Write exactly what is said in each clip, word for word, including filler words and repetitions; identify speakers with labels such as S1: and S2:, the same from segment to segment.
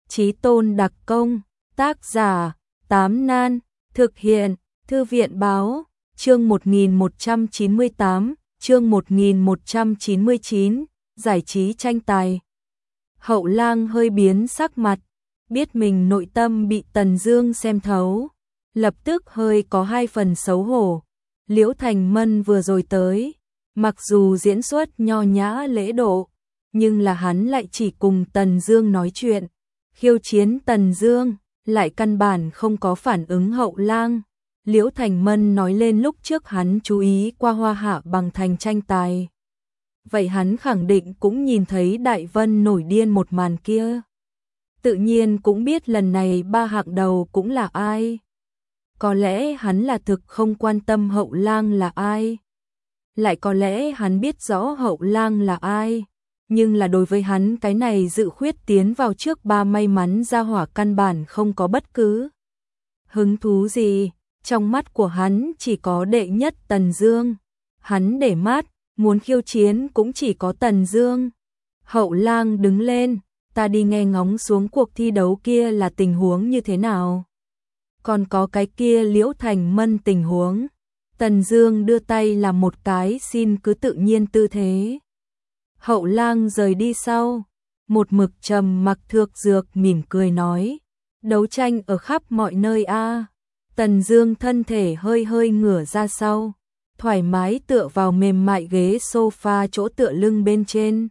S1: Chí tôn đặc công, tác giả, Tám Nan, thực hiện, Thư viện báo, chương một nghìn một trăm chín mươi tám, chương một nghìn một trăm chín mươi chín, giải trí tranh tài. Hậu Lang hơi biến sắc mặt, biết mình nội tâm bị Tần Dương xem thấu, lập tức hơi có hai phần xấu hổ. Liễu Thành Mân vừa rồi tới, mặc dù diễn xuất nho nhã lễ độ, nhưng là hắn lại chỉ cùng Tần Dương nói chuyện, khiêu chiến Tần Dương, lại căn bản không có phản ứng Hậu Lang. Liễu Thành Mân nói lên lúc trước hắn chú ý qua Hoa Hạ bằng thành tranh tài. Vậy hắn khẳng định cũng nhìn thấy Đại Vân nổi điên một màn kia. Tự nhiên cũng biết lần này ba hạng đầu cũng là ai. Có lẽ hắn là thực không quan tâm Hậu Lang là ai. Lại có lẽ hắn biết rõ Hậu Lang là ai. Nhưng là đối với hắn cái này dự khuyết tiến vào trước ba may mắn ra hỏa căn bản không có bất cứ hứng thú gì. Trong mắt của hắn chỉ có đệ nhất Tần Dương. Hắn để mắt, muốn khiêu chiến cũng chỉ có Tần Dương. Hậu Lang đứng lên, ta đi nghe ngóng xuống cuộc thi đấu kia là tình huống như thế nào. Còn có cái kia Liễu Thành Mân tình huống. Tần Dương đưa tay làm một cái xin cứ tự nhiên tư thế. Hậu Lang rời đi sau, một mực trầm mặc Thược Dược mỉm cười nói, đấu tranh ở khắp mọi nơi a. À. Tần Dương thân thể hơi hơi ngửa ra sau, thoải mái tựa vào mềm mại ghế sofa chỗ tựa lưng bên trên.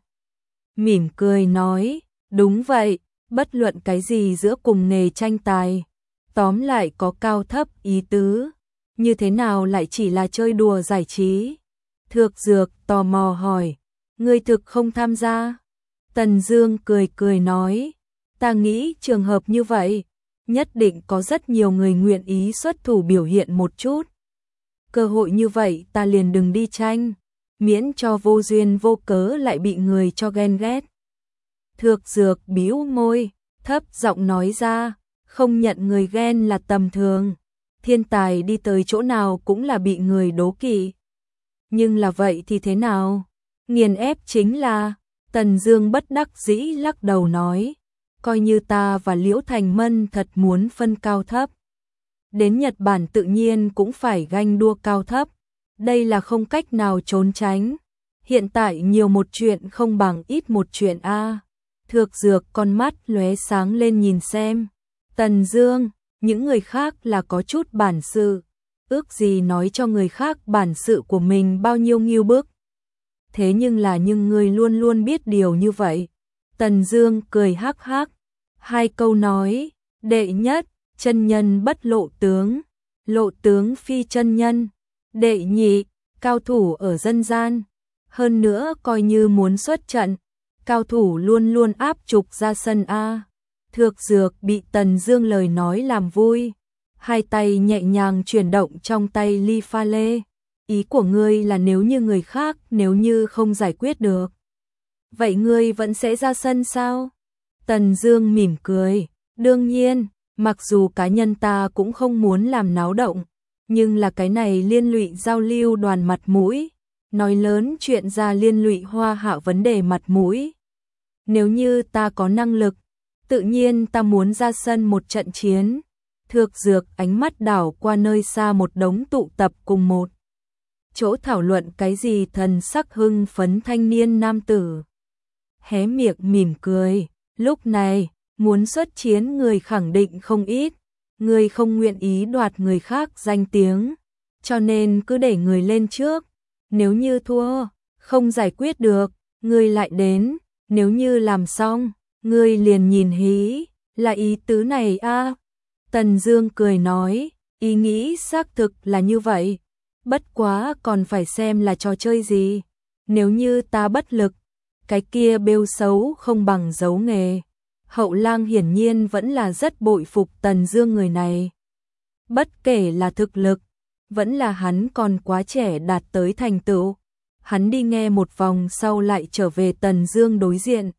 S1: Mỉm cười nói, đúng vậy, bất luận cái gì giữa cùng nghề tranh tài, tóm lại có cao thấp ý tứ, như thế nào lại chỉ là chơi đùa giải trí. Thược Dược tò mò hỏi, ngươi thực không tham gia? Tần Dương cười cười nói, ta nghĩ trường hợp như vậy, nhất định có rất nhiều người nguyện ý xuất thủ biểu hiện một chút. Cơ hội như vậy ta liền đừng đi tranh, miễn cho vô duyên vô cớ lại bị người cho ghen ghét. Thược Dược bĩu môi, thấp giọng nói ra, không nhận người ghen là tầm thường. Thiên tài đi tới chỗ nào cũng là bị người đố kỵ. Nhưng là vậy thì thế nào? Nghiền ép chính là, Tần Dương bất đắc dĩ lắc đầu nói, coi như ta và Liễu Thành Mân thật muốn phân cao thấp. Đến Nhật Bản tự nhiên cũng phải ganh đua cao thấp, đây là không cách nào trốn tránh. Hiện tại nhiều một chuyện không bằng ít một chuyện a. À. Thược Dược con mắt lóe sáng lên nhìn xem. Tần Dương, những người khác là có chút bản sự, ước gì nói cho người khác bản sự của mình bao nhiêu nghiêu bức. Thế nhưng là nhưng người luôn luôn biết điều như vậy. Tần Dương cười hắc hắc, hai câu nói, đệ nhất, chân nhân bất lộ tướng, lộ tướng phi chân nhân, đệ nhị, cao thủ ở dân gian, hơn nữa coi như muốn xuất trận, cao thủ luôn luôn áp trục ra sân a. Thược Dược bị Tần Dương lời nói làm vui, hai tay nhẹ nhàng chuyển động trong tay ly pha lê. Ý của ngươi là nếu như người khác nếu như không giải quyết được, vậy ngươi vẫn sẽ ra sân sao? Tần Dương mỉm cười, đương nhiên, mặc dù cá nhân ta cũng không muốn làm náo động, nhưng là cái này liên lụy giao lưu đoàn mặt mũi, nói lớn chuyện ra liên lụy Hoa Hạ vấn đề mặt mũi. Nếu như ta có năng lực, tự nhiên ta muốn ra sân một trận chiến. Thược Dược ánh mắt đảo qua nơi xa một đống tụ tập cùng một chỗ thảo luận cái gì thần sắc hưng phấn thanh niên nam tử. Hé miệng mỉm cười, lúc này, muốn xuất chiến người khẳng định không ít, người không nguyện ý đoạt người khác danh tiếng, cho nên cứ để người lên trước, nếu như thua, không giải quyết được, người lại đến, nếu như làm xong, người liền nhìn hí, là ý tứ này a. À. Tần Dương cười nói, ý nghĩ xác thực là như vậy, bất quá còn phải xem là trò chơi gì, nếu như ta bất lực, cái kia bêu xấu không bằng giấu nghề. Hậu Lang hiển nhiên vẫn là rất bội phục Tần Dương người này. Bất kể là thực lực, vẫn là hắn còn quá trẻ đạt tới thành tựu. Hắn đi nghe một vòng sau lại trở về Tần Dương đối diện.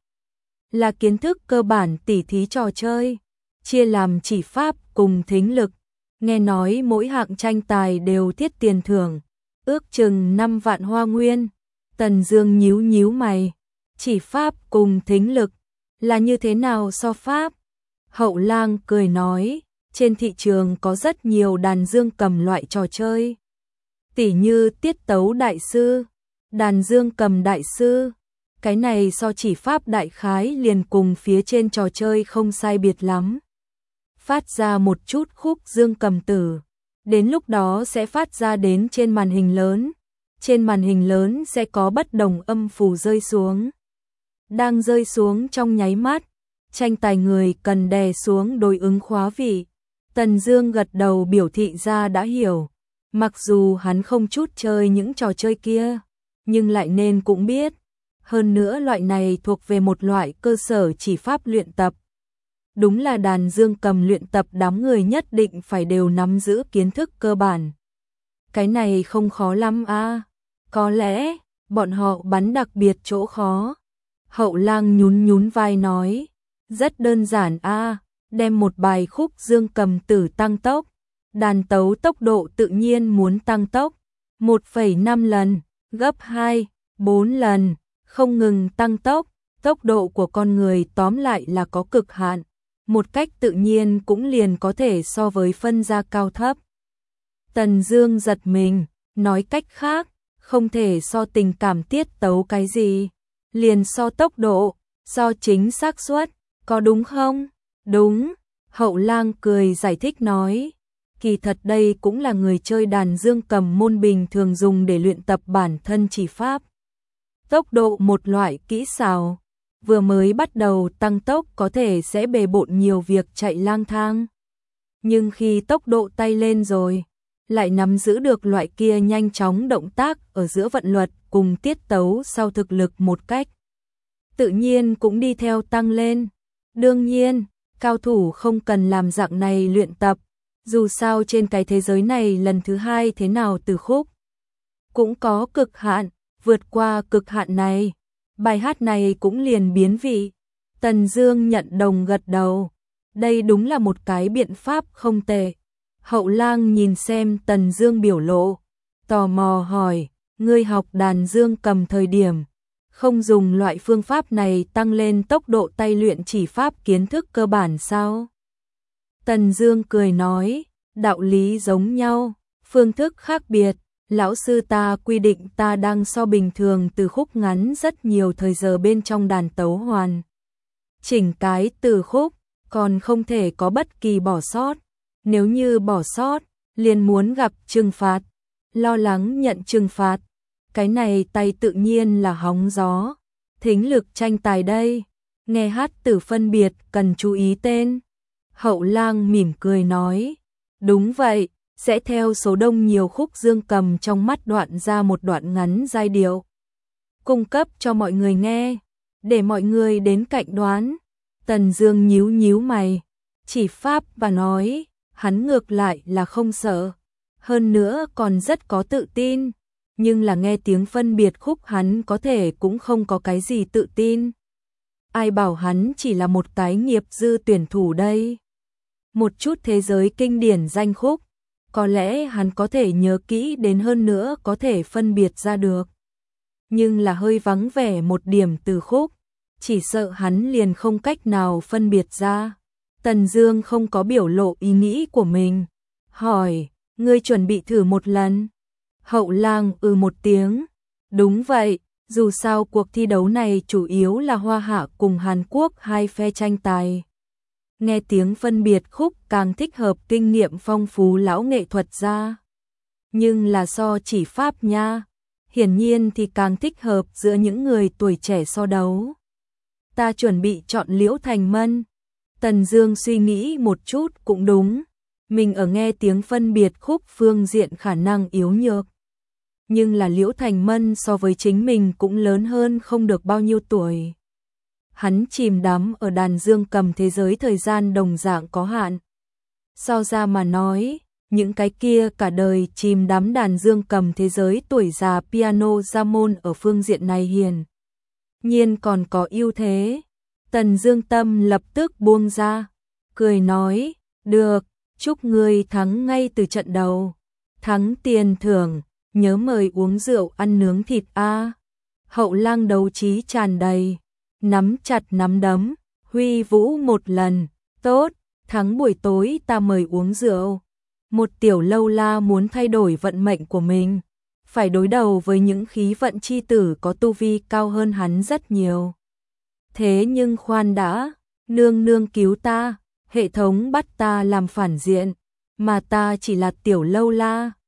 S1: Là kiến thức cơ bản tỉ thí trò chơi, chia làm chỉ pháp cùng thính lực. Nghe nói mỗi hạng tranh tài đều thiết tiền thưởng, ước chừng năm vạn hoa nguyên. Tần Dương nhíu nhíu mày, chỉ pháp cùng thính lực là như thế nào so pháp? Hậu Lang cười nói, trên thị trường có rất nhiều đàn dương cầm loại trò chơi. Tỉ như tiết tấu đại sư, đàn dương cầm đại sư. Cái này so chỉ pháp đại khái liền cùng phía trên trò chơi không sai biệt lắm. Phát ra một chút khúc dương cầm tử. Đến lúc đó sẽ phát ra đến trên màn hình lớn. Trên màn hình lớn sẽ có bất đồng âm符rơi xuống. Đang rơi xuống trong nháy mắt, tranh tài người cần đè xuống đối ứng khóa vị. Tần Dương gật đầu biểu thị ra đã hiểu. Mặc dù hắn không chút chơi những trò chơi kia, nhưng lại nên cũng biết. Hơn nữa loại này thuộc về một loại cơ sở chỉ pháp luyện tập. Đúng là đàn dương cầm luyện tập đám người nhất định phải đều nắm giữ kiến thức cơ bản. Cái này không khó lắm a. À. Có lẽ, bọn họ bắn đặc biệt chỗ khó. Hậu Lang nhún nhún vai nói, rất đơn giản a, à, đem một bài khúc dương cầm tử tăng tốc. Đàn tấu tốc độ tự nhiên muốn tăng tốc. một phẩy năm lần, gấp hai, bốn lần, không ngừng tăng tốc. Tốc độ của con người tóm lại là có cực hạn. Một cách tự nhiên cũng liền có thể so với phân ra cao thấp. Tần Dương giật mình, nói cách khác, không thể so tình cảm tiết tấu cái gì, liền so tốc độ, so chính xác suất, có đúng không? Đúng, Hậu Lang cười giải thích nói, kỳ thật đây cũng là người chơi đàn dương cầm môn bình thường dùng để luyện tập bản thân chỉ pháp. Tốc độ một loại kỹ xảo, vừa mới bắt đầu tăng tốc có thể sẽ bề bộn nhiều việc chạy lang thang. Nhưng khi tốc độ tay lên rồi, lại nắm giữ được loại kia nhanh chóng động tác ở giữa vận luật cùng tiết tấu sau thực lực một cách. Tự nhiên cũng đi theo tăng lên. Đương nhiên, cao thủ không cần làm dạng này luyện tập. Dù sao trên cái thế giới này lần thứ hai thế nào từ khúc. Cũng có cực hạn, vượt qua cực hạn này. Bài hát này cũng liền biến vị. Tần Dương nhận đồng gật đầu. Đây đúng là một cái biện pháp không tệ. Hậu Lang nhìn xem Tần Dương biểu lộ, tò mò hỏi, ngươi học đàn dương cầm thời điểm, không dùng loại phương pháp này tăng lên tốc độ tay luyện chỉ pháp kiến thức cơ bản sao? Tần Dương cười nói, đạo lý giống nhau, phương thức khác biệt. Lão sư ta quy định ta đang so bình thường từ khúc ngắn rất nhiều thời giờ bên trong đàn tấu hoàn. Chỉnh cái từ khúc, còn không thể có bất kỳ bỏ sót. Nếu như bỏ sót, liền muốn gặp trừng phạt, lo lắng nhận trừng phạt. Cái này tay tự nhiên là hóng gió. Thính lực tranh tài đây, nghe hát tử phân biệt cần chú ý tên. Hậu Lang mỉm cười nói, đúng vậy. Sẽ theo số đông nhiều khúc dương cầm trong mắt đoạn ra một đoạn ngắn giai điệu, cung cấp cho mọi người nghe, để mọi người đến cạnh đoán. Tần Dương nhíu nhíu mày, chỉ pháp và nói, hắn ngược lại là không sợ, hơn nữa còn rất có tự tin, nhưng là nghe tiếng phân biệt khúc hắn có thể cũng không có cái gì tự tin. Ai bảo hắn chỉ là một cái nghiệp dư tuyển thủ đây. Một chút thế giới kinh điển danh khúc, có lẽ hắn có thể nhớ kỹ đến hơn nữa có thể phân biệt ra được. Nhưng là hơi vắng vẻ một điểm từ khúc, chỉ sợ hắn liền không cách nào phân biệt ra. Tần Dương không có biểu lộ ý nghĩ của mình, hỏi, ngươi chuẩn bị thử một lần? Hậu Lang ừ một tiếng, đúng vậy, dù sao cuộc thi đấu này chủ yếu là Hoa Hạ cùng Hàn Quốc hai phe tranh tài. Nghe tiếng phân biệt khúc càng thích hợp kinh nghiệm phong phú lão nghệ thuật gia. Nhưng là so chỉ pháp nha, hiển nhiên thì càng thích hợp giữa những người tuổi trẻ so đấu. Ta chuẩn bị chọn Liễu Thành Mân. Tần Dương suy nghĩ một chút cũng đúng, mình ở nghe tiếng phân biệt khúc phương diện khả năng yếu nhược. Nhưng là Liễu Thành Mân so với chính mình cũng lớn hơn không được bao nhiêu tuổi. Hắn chìm đắm ở đàn dương cầm thế giới thời gian đồng dạng có hạn. So ra mà nói, những cái kia cả đời chìm đắm đàn dương cầm thế giới tuổi già piano ra môn ở phương diện này hiền nhiên còn có ưu thế. Tần Dương tâm lập tức buông ra, cười nói, được, chúc ngươi thắng ngay từ trận đầu. Thắng tiền thưởng, nhớ mời uống rượu ăn nướng thịt a. Hậu Lang đấu trí tràn đầy, nắm chặt nắm đấm, huy vũ một lần, Tốt, thắng buổi tối ta mời uống rượu. Một tiểu lâu la muốn thay đổi vận mệnh của mình, phải đối đầu với những khí vận chi tử có tu vi cao hơn hắn rất nhiều. Thế nhưng khoan đã, nương nương cứu ta, hệ thống bắt ta làm phản diện, mà ta chỉ là tiểu lâu la,